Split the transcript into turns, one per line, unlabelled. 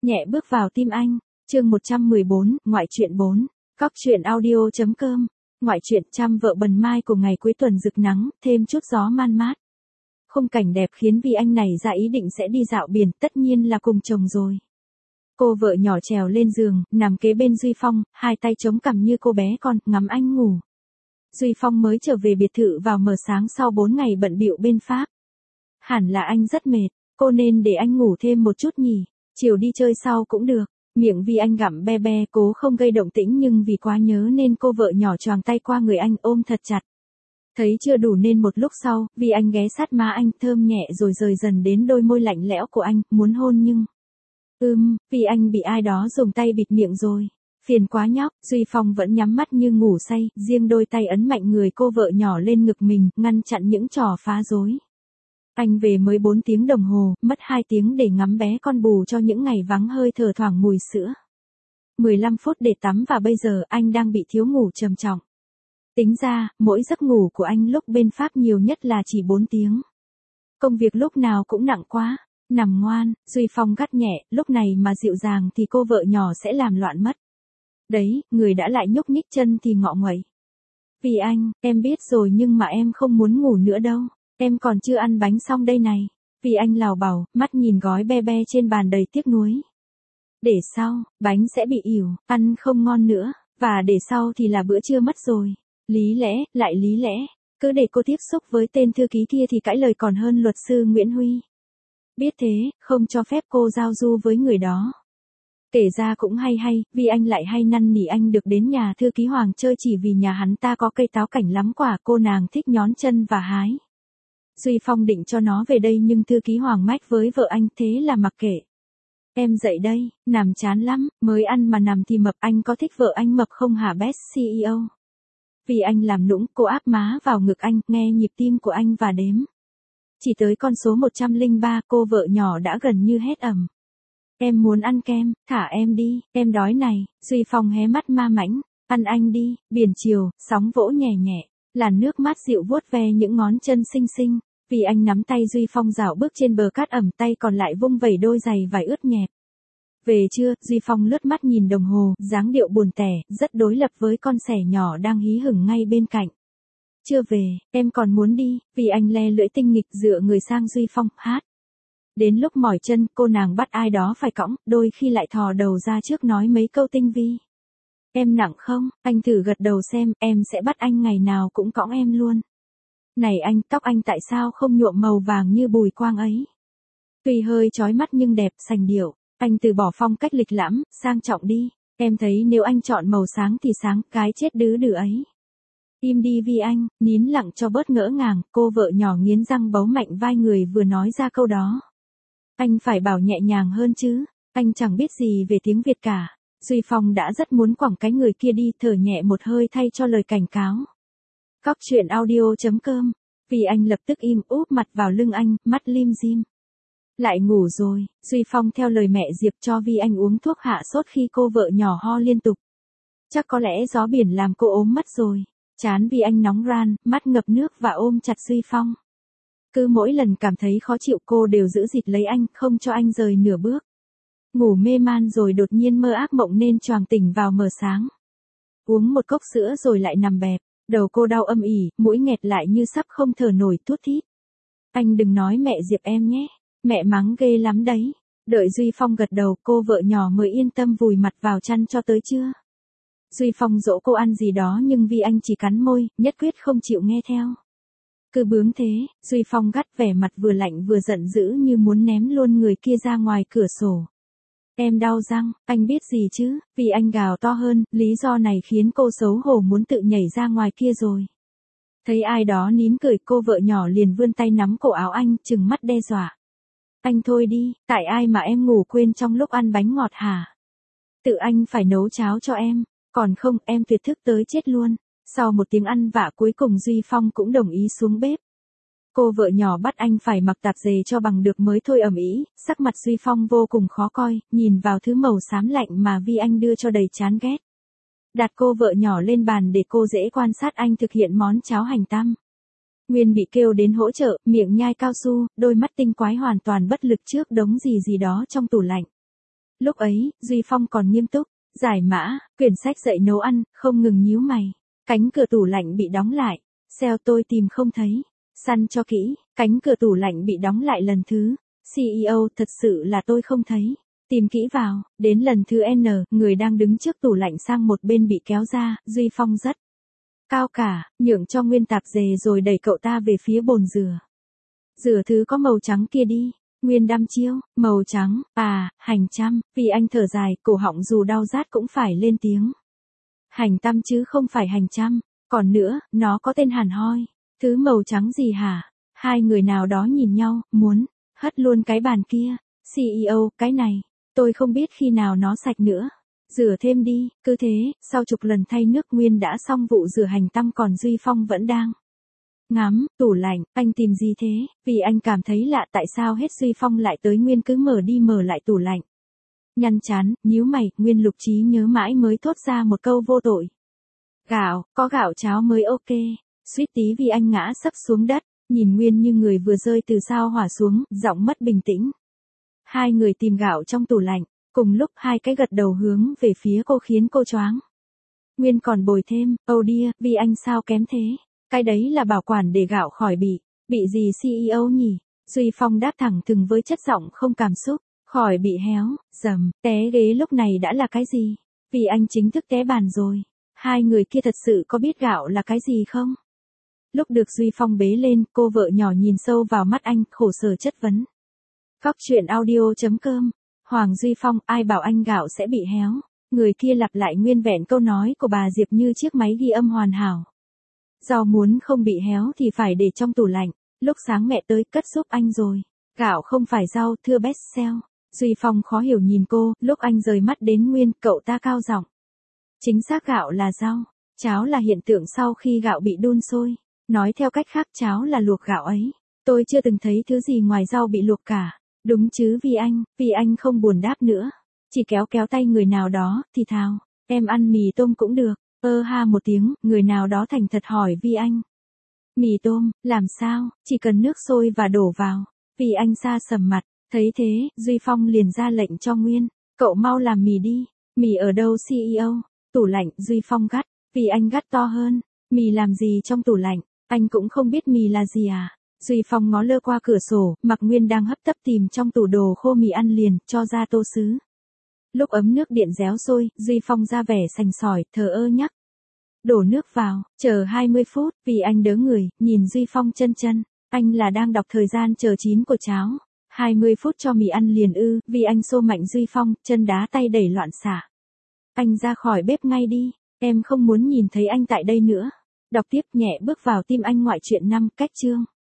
Nhẹ bước vào tim anh, chương 114, ngoại truyện 4, Cóc truyện audio.com, ngoại truyện trăm vợ bần mai của ngày cuối tuần rực nắng, thêm chút gió man mát. Khung cảnh đẹp khiến Vi Anh nảy ra ý định sẽ đi dạo biển, tất nhiên là cùng chồng rồi. Cô vợ nhỏ trèo lên giường, nằm kế bên Duy Phong, hai tay chống cằm như cô bé con, ngắm anh ngủ. Duy Phong mới trở về biệt thự vào mờ sáng sau 4 ngày bận bịu bên Pháp. Hẳn là anh rất mệt, cô nên để anh ngủ thêm một chút nhỉ, chiều đi chơi sau cũng được. Miệng Vi Anh gặm be be cố không gây động tĩnh nhưng vì quá nhớ nên cô vợ nhỏ choàng tay qua người anh ôm thật chặt. Thấy chưa đủ nên một lúc sau, Vi Anh ghé sát má anh thơm nhẹ rồi rời dần đến đôi môi lạnh lẽo của anh, muốn hôn nhưng... Vi Anh bị ai đó dùng tay bịt miệng rồi. Phiền quá nhóc, Duy Phong vẫn nhắm mắt như ngủ say, riêng đôi tay ấn mạnh người cô vợ nhỏ lên ngực mình, ngăn chặn những trò phá rối. Anh về mới 4 tiếng đồng hồ, mất 2 tiếng để ngắm bé con bù cho những ngày vắng hơi thở thoảng mùi sữa. 15 phút để tắm và bây giờ anh đang bị thiếu ngủ trầm trọng. Tính ra, mỗi giấc ngủ của anh lúc bên Pháp nhiều nhất là chỉ 4 tiếng. Công việc lúc nào cũng nặng quá. Nằm ngoan, Duy Phong gắt nhẹ, lúc này mà dịu dàng thì cô vợ nhỏ sẽ làm loạn mất. Đấy, người đã lại nhúc nhích chân thì ngọ nguậy. Vì anh, em biết rồi nhưng mà em không muốn ngủ nữa đâu. Em còn chưa ăn bánh xong đây này. Vì anh lào bảo, mắt nhìn gói be be trên bàn đầy tiếc nuối. Để sau, bánh sẽ bị ỉu, ăn không ngon nữa. Và để sau thì là bữa trưa mất rồi. Lý lẽ, lại lý lẽ. Cứ để cô tiếp xúc với tên thư ký kia thì cãi lời còn hơn luật sư Nguyễn Huy. Biết thế, không cho phép cô giao du với người đó. Kể ra cũng hay, vì anh lại hay năn nỉ anh được đến nhà thư ký Hoàng chơi chỉ vì nhà hắn ta có cây táo cảnh lắm quả cô nàng thích nhón chân và hái. Duy Phong định cho nó về đây nhưng thư ký Hoàng mách với vợ anh thế là mặc kệ. Em dậy đây, nằm chán lắm, mới ăn mà nằm thì mập, anh có thích vợ anh mập không hả best CEO? Vì anh làm nũng, cô áp má vào ngực anh, nghe nhịp tim của anh và đếm. Chỉ tới con số 103 cô vợ nhỏ đã gần như hét ầm. Em muốn ăn kem, thả em đi, em đói này. Duy Phong hé mắt ma mãnh, ăn anh đi. Biển chiều, sóng vỗ nhẹ nhẹ, làn nước mát dịu vuốt ve những ngón chân xinh xinh. Vì anh nắm tay Duy Phong dạo bước trên bờ cát ẩm, tay còn lại vung vẩy đôi giày vải ướt nhẹp. Về trưa, Duy Phong lướt mắt nhìn đồng hồ, dáng điệu buồn tẻ, rất đối lập với con sẻ nhỏ đang hí hửng ngay bên cạnh. Chưa về, em còn muốn đi, vì anh le lưỡi tinh nghịch dựa người sang Duy Phong, hát. Đến lúc mỏi chân, cô nàng bắt ai đó phải cõng, đôi khi lại thò đầu ra trước nói mấy câu tinh vi. Em nặng không, anh thử gật đầu xem, em sẽ bắt anh ngày nào cũng cõng em luôn. Này anh, tóc anh tại sao không nhuộm màu vàng như Bùi Quang ấy? Tuy hơi chói mắt nhưng đẹp, sành điệu, anh từ bỏ phong cách lịch lãm, sang trọng đi. Em thấy nếu anh chọn màu sáng thì sáng, cái chết đứ đừ ấy. Im đi Vi Anh, nín lặng cho bớt ngỡ ngàng, cô vợ nhỏ nghiến răng bấu mạnh vai người vừa nói ra câu đó. Anh phải bảo nhẹ nhàng hơn chứ, anh chẳng biết gì về tiếng Việt cả. Duy Phong đã rất muốn quẳng cái người kia đi, thở nhẹ một hơi thay cho lời cảnh cáo. Cóc truyện audio.com, vì anh lập tức im úp mặt vào lưng anh, mắt lim dim. Lại ngủ rồi, Duy Phong theo lời mẹ Diệp cho Vi Anh uống thuốc hạ sốt khi cô vợ nhỏ ho liên tục. Chắc có lẽ gió biển làm cô ốm mất rồi. Chán vì anh nóng ran, mắt ngập nước và ôm chặt Duy Phong. Cứ mỗi lần cảm thấy khó chịu cô đều giữ dịt lấy anh, không cho anh rời nửa bước. Ngủ mê man rồi đột nhiên mơ ác mộng nên choàng tỉnh vào mờ sáng. Uống một cốc sữa rồi lại nằm bẹp, đầu cô đau âm ỉ, mũi nghẹt lại như sắp không thở nổi thút thít. Anh đừng nói mẹ Diệp em nhé, mẹ mắng ghê lắm đấy. Đợi Duy Phong gật đầu cô vợ nhỏ mới yên tâm vùi mặt vào chăn cho tới trưa. Duy Phong dỗ cô ăn gì đó nhưng vì anh chỉ cắn môi, nhất quyết không chịu nghe theo. Cứ bướng thế, Duy Phong gắt vẻ mặt vừa lạnh vừa giận dữ như muốn ném luôn người kia ra ngoài cửa sổ. Em đau răng, anh biết gì chứ, vì anh gào to hơn, lý do này khiến cô xấu hổ muốn tự nhảy ra ngoài kia rồi. Thấy ai đó nín cười cô vợ nhỏ liền vươn tay nắm cổ áo anh, trừng mắt đe dọa. Anh thôi đi, tại ai mà em ngủ quên trong lúc ăn bánh ngọt hả? Tự anh phải nấu cháo cho em. Còn không, em tuyệt thức tới chết luôn. Sau một tiếng ăn vạ cuối cùng Duy Phong cũng đồng ý xuống bếp. Cô vợ nhỏ bắt anh phải mặc tạp dề cho bằng được mới thôi ầm ĩ, sắc mặt Duy Phong vô cùng khó coi, nhìn vào thứ màu xám lạnh mà Vi Anh đưa cho đầy chán ghét. Đặt cô vợ nhỏ lên bàn để cô dễ quan sát anh thực hiện món cháo hành tăm. Nguyên bị kêu đến hỗ trợ, miệng nhai cao su, đôi mắt tinh quái hoàn toàn bất lực trước đống gì đó trong tủ lạnh. Lúc ấy, Duy Phong còn nghiêm túc, giải mã, quyển sách dạy nấu ăn, không ngừng nhíu mày. Cánh cửa tủ lạnh bị đóng lại. Sale tôi tìm không thấy. Săn cho kỹ, cánh cửa tủ lạnh bị đóng lại lần thứ. CEO, thật sự là tôi không thấy. Tìm kỹ vào, đến lần thứ N, người đang đứng trước tủ lạnh sang một bên bị kéo ra, Duy Phong rất cao cả, nhượng cho Nguyên tạp dề rồi đẩy cậu ta về phía bồn rửa. Rửa thứ có màu trắng kia đi. Nguyên đăm chiêu, màu trắng, hành trăm, vì anh thở dài, cổ họng dù đau rát cũng phải lên tiếng. Hành tăm chứ không phải hành trăm, còn nữa, nó có tên hẳn hoi. Thứ màu trắng gì hả? Hai người nào đó nhìn nhau, muốn hất luôn cái bàn kia. CEO, cái này, tôi không biết khi nào nó sạch nữa. Rửa thêm đi, cứ thế, sau chục lần thay nước Nguyên đã xong vụ rửa hành tăm còn Duy Phong vẫn đang ngắm, tủ lạnh, anh tìm gì thế? Vì anh cảm thấy lạ tại sao hết Duy Phong lại tới Nguyên cứ mở đi mở lại tủ lạnh. Nhăn chán, nhíu mày, Nguyên lục trí nhớ mãi mới thốt ra một câu vô tội. Gạo, có gạo cháo mới ok. Suýt tí vì anh ngã sấp xuống đất, nhìn Nguyên như người vừa rơi từ sao hỏa xuống, giọng mất bình tĩnh. Hai người tìm gạo trong tủ lạnh, cùng lúc hai cái gật đầu hướng về phía cô khiến cô choáng. Nguyên còn bồi thêm, oh dear, vì anh sao kém thế? Cái đấy là bảo quản để gạo khỏi bị gì CEO nhỉ? Duy Phong đáp thẳng thừng với chất giọng không cảm xúc, khỏi bị héo, dầm, té ghế lúc này đã là cái gì? Vì anh chính thức té bàn rồi. Hai người kia thật sự có biết gạo là cái gì không? Lúc được Duy Phong bế lên, cô vợ nhỏ nhìn sâu vào mắt anh, khổ sở chất vấn. Cóc truyện audio.com. Hoàng Duy Phong, ai bảo anh gạo sẽ bị héo? Người kia lặp lại nguyên vẹn câu nói của bà Diệp như chiếc máy ghi âm hoàn hảo. Rau muốn không bị héo thì phải để trong tủ lạnh. Lúc sáng mẹ tới cất giúp anh rồi. Gạo không phải rau, thưa best sell. Duy Phong khó hiểu nhìn cô, lúc anh rời mắt đến Nguyên, cậu ta cao giọng. Chính xác gạo là rau. Cháo là hiện tượng sau khi gạo bị đun sôi. Nói theo cách khác cháo là luộc gạo ấy. Tôi chưa từng thấy thứ gì ngoài rau bị luộc cả. Đúng chứ vì anh không buồn đáp nữa. Chỉ kéo tay người nào đó, thì thào. Em ăn mì tôm cũng được. Ha một tiếng, người nào đó thành thật hỏi Vi Anh. Mì tôm, làm sao, chỉ cần nước sôi và đổ vào. Vi Anh xa sầm mặt, thấy thế, Duy Phong liền ra lệnh cho Nguyên. Cậu mau làm mì đi. Mì ở đâu CEO? Tủ lạnh, Duy Phong gắt. Vi Anh gắt to hơn. Mì làm gì trong tủ lạnh? Anh cũng không biết mì là gì à? Duy Phong ngó lơ qua cửa sổ, mặc Nguyên đang hấp tấp tìm trong tủ đồ khô mì ăn liền, cho ra tô sứ. Lúc ấm nước điện réo sôi, Duy Phong ra vẻ sành sỏi, thờ ơ nhắc. Đổ nước vào, chờ 20 phút, vì anh đớ người, nhìn Duy Phong chân, anh là đang đọc thời gian chờ chín của cháo. 20 phút cho mì ăn liền ư, vì anh xô mạnh Duy Phong, chân đá tay đẩy loạn xạ. Anh ra khỏi bếp ngay đi, em không muốn nhìn thấy anh tại đây nữa. Đọc tiếp nhẹ bước vào tim anh ngoại truyện 5 cách chương.